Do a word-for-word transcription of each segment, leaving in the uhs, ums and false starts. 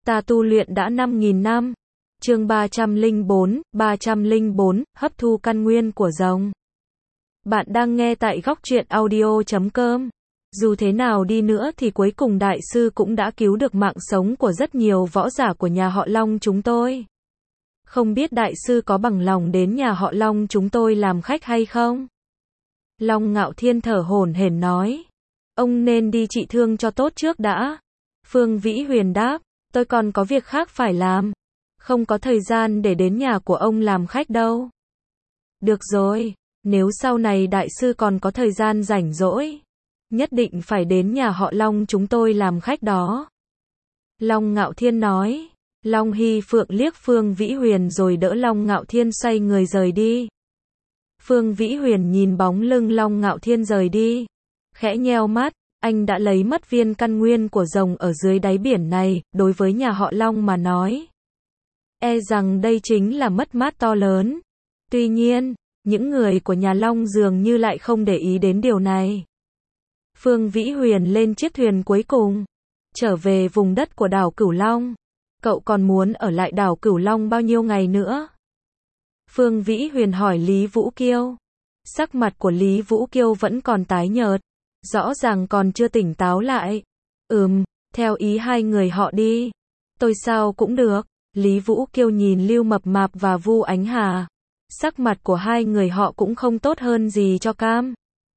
Ta tu luyện đã năm nghìn năm. Chương ba trăm lẻ bốn, ba trăm lẻ bốn, hấp thu căn nguyên của rồng. Bạn đang nghe tại góc truyện audio chấm com. Dù thế nào đi nữa thì cuối cùng đại sư cũng đã cứu được mạng sống của rất nhiều võ giả của nhà họ Long chúng tôi. Không biết đại sư có bằng lòng đến nhà họ Long chúng tôi làm khách hay không? Long Ngạo Thiên thở hổn hển nói. Ông nên đi trị thương cho tốt trước đã. Phương Vĩ Huyền đáp. Tôi còn có việc khác phải làm. Không có thời gian để đến nhà của ông làm khách đâu. Được rồi, nếu sau này đại sư còn có thời gian rảnh rỗi, nhất định phải đến nhà họ Long chúng tôi làm khách đó. Long Ngạo Thiên nói. Long Hy Phượng liếc Phương Vĩ Huyền rồi đỡ Long Ngạo Thiên xoay người rời đi. Phương Vĩ Huyền nhìn bóng lưng Long Ngạo Thiên rời đi, khẽ nheo mắt. Anh đã lấy mất viên căn nguyên của rồng ở dưới đáy biển này, đối với nhà họ Long mà nói, e rằng đây chính là mất mát to lớn. Tuy nhiên, những người của nhà Long dường như lại không để ý đến điều này. Phương Vĩ Huyền lên chiếc thuyền cuối cùng, trở về vùng đất của đảo Cửu Long. Cậu còn muốn ở lại đảo Cửu Long bao nhiêu ngày nữa? Phương Vĩ Huyền hỏi Lý Vũ Kiêu. Sắc mặt của Lý Vũ Kiêu vẫn còn tái nhợt, rõ ràng còn chưa tỉnh táo lại. Ừm, theo ý hai người họ đi. Tôi sao cũng được. Lý Vũ Kiêu nhìn Lưu Mập Mạp và Vu Ánh Hà. Sắc mặt của hai người họ cũng không tốt hơn gì cho cam.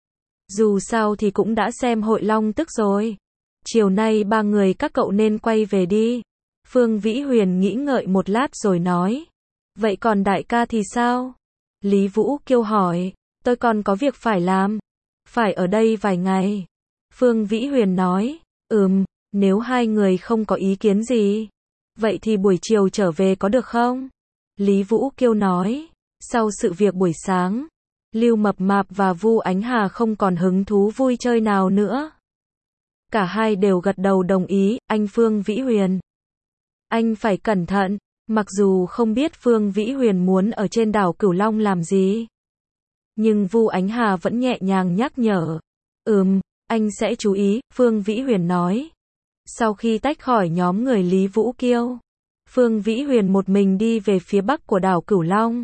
Dù sao thì cũng đã xem hội Long tức rồi. Chiều nay ba người các cậu nên quay về đi. Phương Vĩ Huyền nghĩ ngợi một lát rồi nói. Vậy còn đại ca thì sao? Lý Vũ Kiêu hỏi. Tôi còn có việc phải làm. Phải ở đây vài ngày. Phương Vĩ Huyền nói. Ừm, nếu hai người không có ý kiến gì, vậy thì buổi chiều trở về có được không? Lý Vũ Kiêu nói. Sau sự việc buổi sáng, Lưu Mập Mạp và Vu Ánh Hà không còn hứng thú vui chơi nào nữa. Cả hai đều gật đầu đồng ý. Anh Phương Vĩ Huyền, anh phải cẩn thận. Mặc dù không biết Phương Vĩ Huyền muốn ở trên đảo Cửu Long làm gì, nhưng Vu Ánh Hà vẫn nhẹ nhàng nhắc nhở. Ừm, anh sẽ chú ý, Phương Vĩ Huyền nói. Sau khi tách khỏi nhóm người Lý Vũ Kiêu, Phương Vĩ Huyền một mình đi về phía bắc của đảo Cửu Long.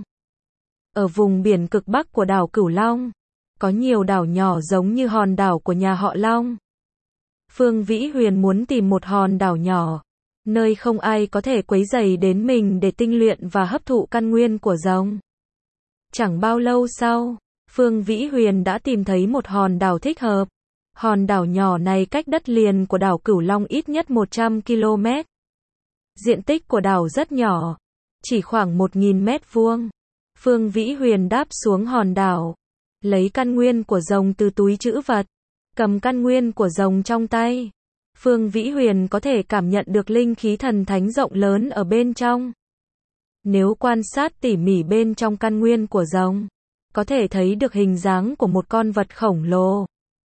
Ở vùng biển cực bắc của đảo Cửu Long, có nhiều đảo nhỏ giống như hòn đảo của nhà họ Long. Phương Vĩ Huyền muốn tìm một hòn đảo nhỏ, nơi không ai có thể quấy rầy đến mình để tinh luyện và hấp thụ căn nguyên của rồng. Chẳng bao lâu sau, Phương Vĩ Huyền đã tìm thấy một hòn đảo thích hợp. Hòn đảo nhỏ này cách đất liền của đảo Cửu Long ít nhất một trăm ki lô mét. Diện tích của đảo rất nhỏ, chỉ khoảng một nghìn mét vuông. Phương Vĩ Huyền đáp xuống hòn đảo, lấy căn nguyên của rồng từ túi trữ vật, cầm căn nguyên của rồng trong tay. Phương Vĩ Huyền có thể cảm nhận được linh khí thần thánh rộng lớn ở bên trong. Nếu quan sát tỉ mỉ bên trong căn nguyên của rồng, có thể thấy được hình dáng của một con vật khổng lồ.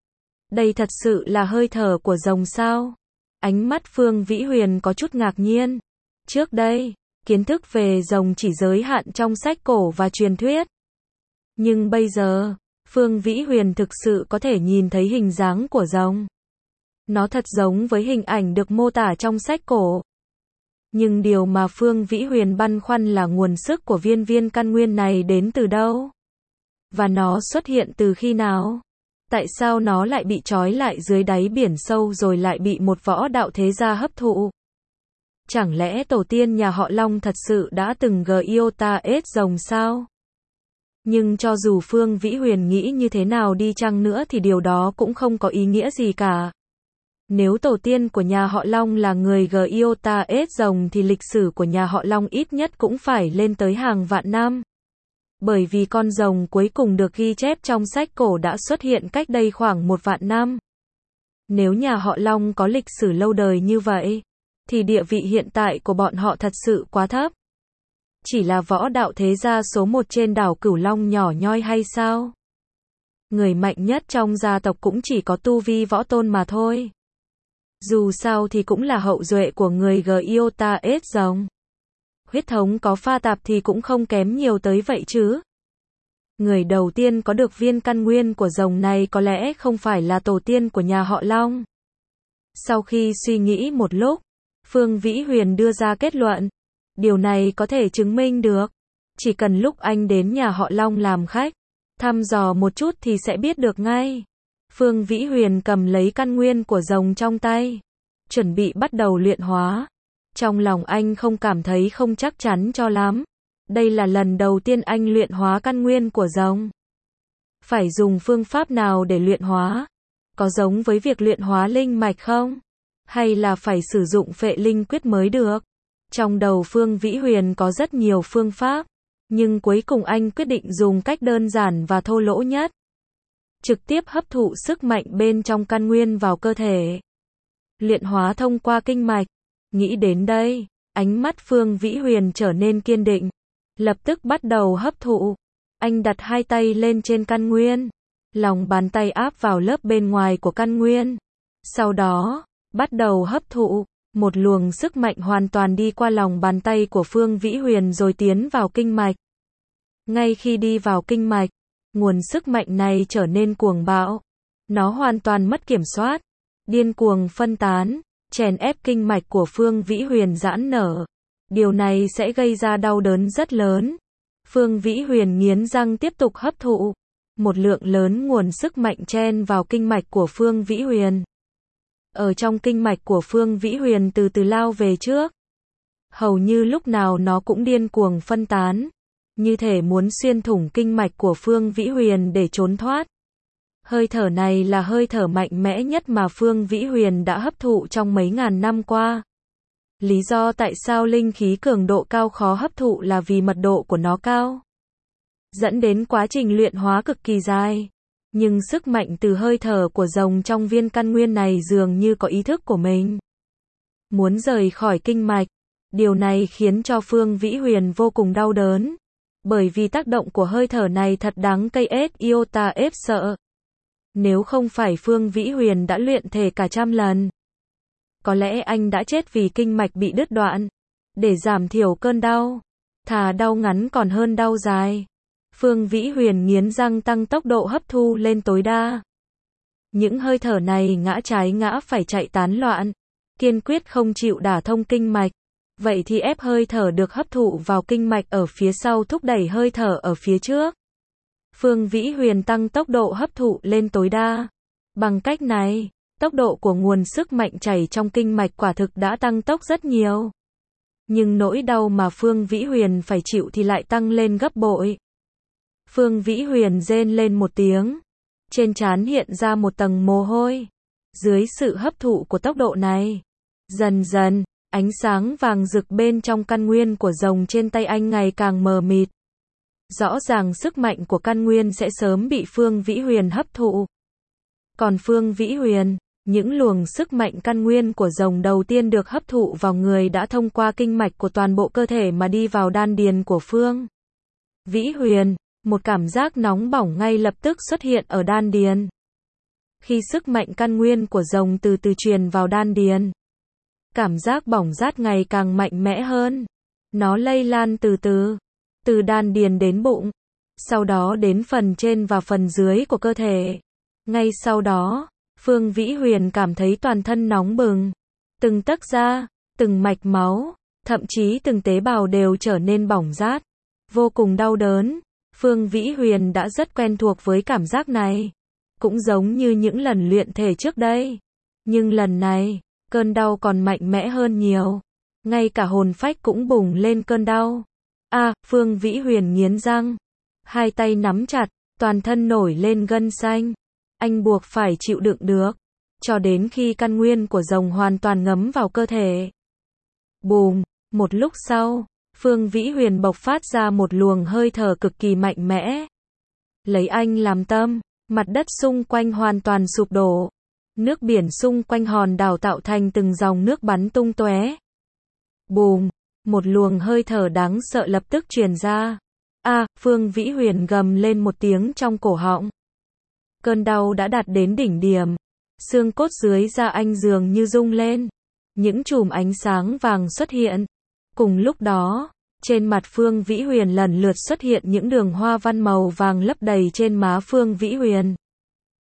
Đây thật sự là hơi thở của rồng sao? Ánh mắt Phương Vĩ Huyền có chút ngạc nhiên. Trước đây, kiến thức về rồng chỉ giới hạn trong sách cổ và truyền thuyết. Nhưng bây giờ, Phương Vĩ Huyền thực sự có thể nhìn thấy hình dáng của rồng. Nó thật giống với hình ảnh được mô tả trong sách cổ. Nhưng điều mà Phương Vĩ Huyền băn khoăn là nguồn sức của viên viên căn nguyên này đến từ đâu? Và nó xuất hiện từ khi nào? Tại sao nó lại bị trói lại dưới đáy biển sâu rồi lại bị một võ đạo thế gia hấp thụ? Chẳng lẽ tổ tiên nhà họ Long thật sự đã từng Giota ết rồng sao? Nhưng cho dù Phương Vĩ Huyền nghĩ như thế nào đi chăng nữa thì điều đó cũng không có ý nghĩa gì cả. Nếu tổ tiên của nhà họ Long là người Giota ết rồng thì lịch sử của nhà họ Long ít nhất cũng phải lên tới hàng vạn năm. Bởi vì con rồng cuối cùng được ghi chép trong sách cổ đã xuất hiện cách đây khoảng một vạn năm. Nếu nhà họ Long có lịch sử lâu đời như vậy, thì địa vị hiện tại của bọn họ thật sự quá thấp. Chỉ là võ đạo thế gia số một trên đảo Cửu Long nhỏ nhoi hay sao? Người mạnh nhất trong gia tộc cũng chỉ có tu vi võ tôn mà thôi. Dù sao thì cũng là hậu duệ của người Giota ết rồng. Huyết thống có pha tạp thì cũng không kém nhiều tới vậy chứ. Người đầu tiên có được viên căn nguyên của rồng này có lẽ không phải là tổ tiên của nhà họ Long. Sau khi suy nghĩ một lúc, Phương Vĩ Huyền đưa ra kết luận. Điều này có thể chứng minh được. Chỉ cần lúc anh đến nhà họ Long làm khách, thăm dò một chút thì sẽ biết được ngay. Phương Vĩ Huyền cầm lấy căn nguyên của rồng trong tay, chuẩn bị bắt đầu luyện hóa. Trong lòng anh không cảm thấy không chắc chắn cho lắm. Đây là lần đầu tiên anh luyện hóa căn nguyên của rồng. Phải dùng phương pháp nào để luyện hóa? Có giống với việc luyện hóa linh mạch không? Hay là phải sử dụng phệ linh quyết mới được? Trong đầu Phương Vĩ Huyền có rất nhiều phương pháp, nhưng cuối cùng anh quyết định dùng cách đơn giản và thô lỗ nhất. Trực tiếp hấp thụ sức mạnh bên trong căn nguyên vào cơ thể. Luyện hóa thông qua kinh mạch. Nghĩ đến đây, ánh mắt Phương Vĩ Huyền trở nên kiên định. Lập tức bắt đầu hấp thụ. Anh đặt hai tay lên trên căn nguyên. Lòng bàn tay áp vào lớp bên ngoài của căn nguyên. Sau đó, bắt đầu hấp thụ. Một luồng sức mạnh hoàn toàn đi qua lòng bàn tay của Phương Vĩ Huyền rồi tiến vào kinh mạch. Ngay khi đi vào kinh mạch, nguồn sức mạnh này trở nên cuồng bạo. Nó hoàn toàn mất kiểm soát, điên cuồng phân tán, chèn ép kinh mạch của Phương Vĩ Huyền giãn nở. Điều này sẽ gây ra đau đớn rất lớn. Phương Vĩ Huyền nghiến răng tiếp tục hấp thụ. Một lượng lớn nguồn sức mạnh chen vào kinh mạch của Phương Vĩ Huyền. Ở trong kinh mạch của Phương Vĩ Huyền từ từ lao về trước. Hầu như lúc nào nó cũng điên cuồng phân tán, như thể muốn xuyên thủng kinh mạch của Phương Vĩ Huyền để trốn thoát. Hơi thở này là hơi thở mạnh mẽ nhất mà Phương Vĩ Huyền đã hấp thụ trong mấy ngàn năm qua. Lý do tại sao linh khí cường độ cao khó hấp thụ là vì mật độ của nó cao, dẫn đến quá trình luyện hóa cực kỳ dài. Nhưng sức mạnh từ hơi thở của rồng trong viên căn nguyên này dường như có ý thức của mình. Muốn rời khỏi kinh mạch. Điều này khiến cho Phương Vĩ Huyền vô cùng đau đớn. Bởi vì tác động của hơi thở này thật đáng cây ết iota ép sợ. Nếu không phải Phương Vĩ Huyền đã luyện thể cả trăm lần, có lẽ anh đã chết vì kinh mạch bị đứt đoạn. Để giảm thiểu cơn đau, thà đau ngắn còn hơn đau dài. Phương Vĩ Huyền nghiến răng tăng tốc độ hấp thu lên tối đa. Những hơi thở này ngã trái ngã phải chạy tán loạn, kiên quyết không chịu đả thông kinh mạch. Vậy thì ép hơi thở được hấp thụ vào kinh mạch ở phía sau thúc đẩy hơi thở ở phía trước. Phương Vĩ Huyền tăng tốc độ hấp thụ lên tối đa. Bằng cách này, tốc độ của nguồn sức mạnh chảy trong kinh mạch quả thực đã tăng tốc rất nhiều. Nhưng nỗi đau mà Phương Vĩ Huyền phải chịu thì lại tăng lên gấp bội. Phương Vĩ Huyền rên lên một tiếng. Trên trán hiện ra một tầng mồ hôi. Dưới sự hấp thụ của tốc độ này, dần dần, ánh sáng vàng rực bên trong căn nguyên của rồng trên tay anh ngày càng mờ mịt. Rõ ràng sức mạnh của căn nguyên sẽ sớm bị Phương Vĩ Huyền hấp thụ. Còn Phương Vĩ Huyền, những luồng sức mạnh căn nguyên của rồng đầu tiên được hấp thụ vào người đã thông qua kinh mạch của toàn bộ cơ thể mà đi vào đan điền của Phương Vĩ Huyền. Một cảm giác nóng bỏng ngay lập tức xuất hiện ở đan điền. Khi sức mạnh căn nguyên của rồng từ từ truyền vào đan điền, cảm giác bỏng rát ngày càng mạnh mẽ hơn. Nó lây lan từ từ, từ đan điền đến bụng, sau đó đến phần trên và phần dưới của cơ thể. Ngay sau đó, Phương Vĩ Huyền cảm thấy toàn thân nóng bừng. Từng tấc da, từng mạch máu, thậm chí từng tế bào đều trở nên bỏng rát. Vô cùng đau đớn. Phương Vĩ Huyền đã rất quen thuộc với cảm giác này. Cũng giống như những lần luyện thể trước đây. Nhưng lần này, cơn đau còn mạnh mẽ hơn nhiều. Ngay cả hồn phách cũng bùng lên cơn đau. A, à, Phương Vĩ Huyền nghiến răng. Hai tay nắm chặt, toàn thân nổi lên gân xanh. Anh buộc phải chịu đựng được. Cho đến khi căn nguyên của rồng hoàn toàn ngấm vào cơ thể. Bùm, một lúc sau, Phương Vĩ Huyền bộc phát ra một luồng hơi thở cực kỳ mạnh mẽ. Lấy anh làm tâm, mặt đất xung quanh hoàn toàn sụp đổ. Nước biển xung quanh hòn đảo tạo thành từng dòng nước bắn tung tóe. Bùm, một luồng hơi thở đáng sợ lập tức truyền ra. A, à, Phương Vĩ Huyền gầm lên một tiếng trong cổ họng. Cơn đau đã đạt đến đỉnh điểm. Xương cốt dưới da anh dường như rung lên. Những chùm ánh sáng vàng xuất hiện. Cùng lúc đó, trên mặt Phương Vĩ Huyền lần lượt xuất hiện những đường hoa văn màu vàng lấp đầy trên má Phương Vĩ Huyền.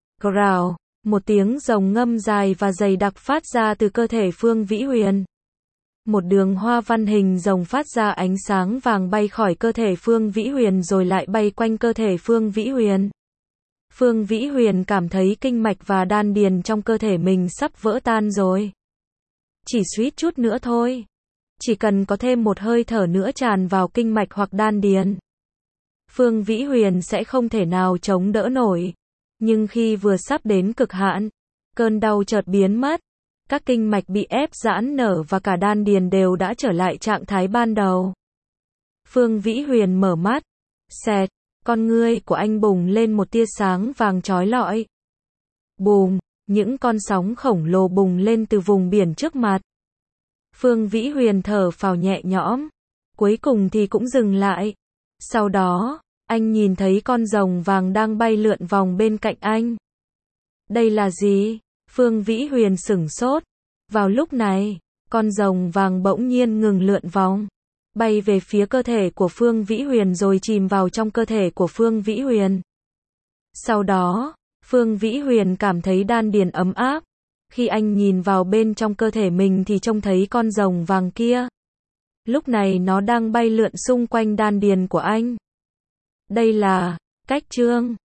Growl, một tiếng rồng ngâm dài và dày đặc phát ra từ cơ thể Phương Vĩ Huyền. Một đường hoa văn hình rồng phát ra ánh sáng vàng bay khỏi cơ thể Phương Vĩ Huyền rồi lại bay quanh cơ thể Phương Vĩ Huyền. Phương Vĩ Huyền cảm thấy kinh mạch và đan điền trong cơ thể mình sắp vỡ tan rồi. Chỉ suýt chút nữa thôi. Chỉ cần có thêm một hơi thở nữa tràn vào kinh mạch hoặc đan điền, Phương Vĩ Huyền sẽ không thể nào chống đỡ nổi. Nhưng khi vừa sắp đến cực hạn, cơn đau chợt biến mất. Các kinh mạch bị ép giãn nở và cả đan điền đều đã trở lại trạng thái ban đầu. Phương Vĩ Huyền mở mắt. Xẹt, con ngươi của anh bùng lên một tia sáng vàng chói lọi. Bùm, những con sóng khổng lồ bùng lên từ vùng biển trước mặt. Phương Vĩ Huyền thở phào nhẹ nhõm. Cuối cùng thì cũng dừng lại. Sau đó, anh nhìn thấy con rồng vàng đang bay lượn vòng bên cạnh anh. Đây là gì? Phương Vĩ Huyền sửng sốt. Vào lúc này, con rồng vàng bỗng nhiên ngừng lượn vòng, bay về phía cơ thể của Phương Vĩ Huyền rồi chìm vào trong cơ thể của Phương Vĩ Huyền. Sau đó, Phương Vĩ Huyền cảm thấy đan điền ấm áp. Khi anh nhìn vào bên trong cơ thể mình thì trông thấy con rồng vàng kia. Lúc này nó đang bay lượn xung quanh đan điền của anh. Đây là cách trương.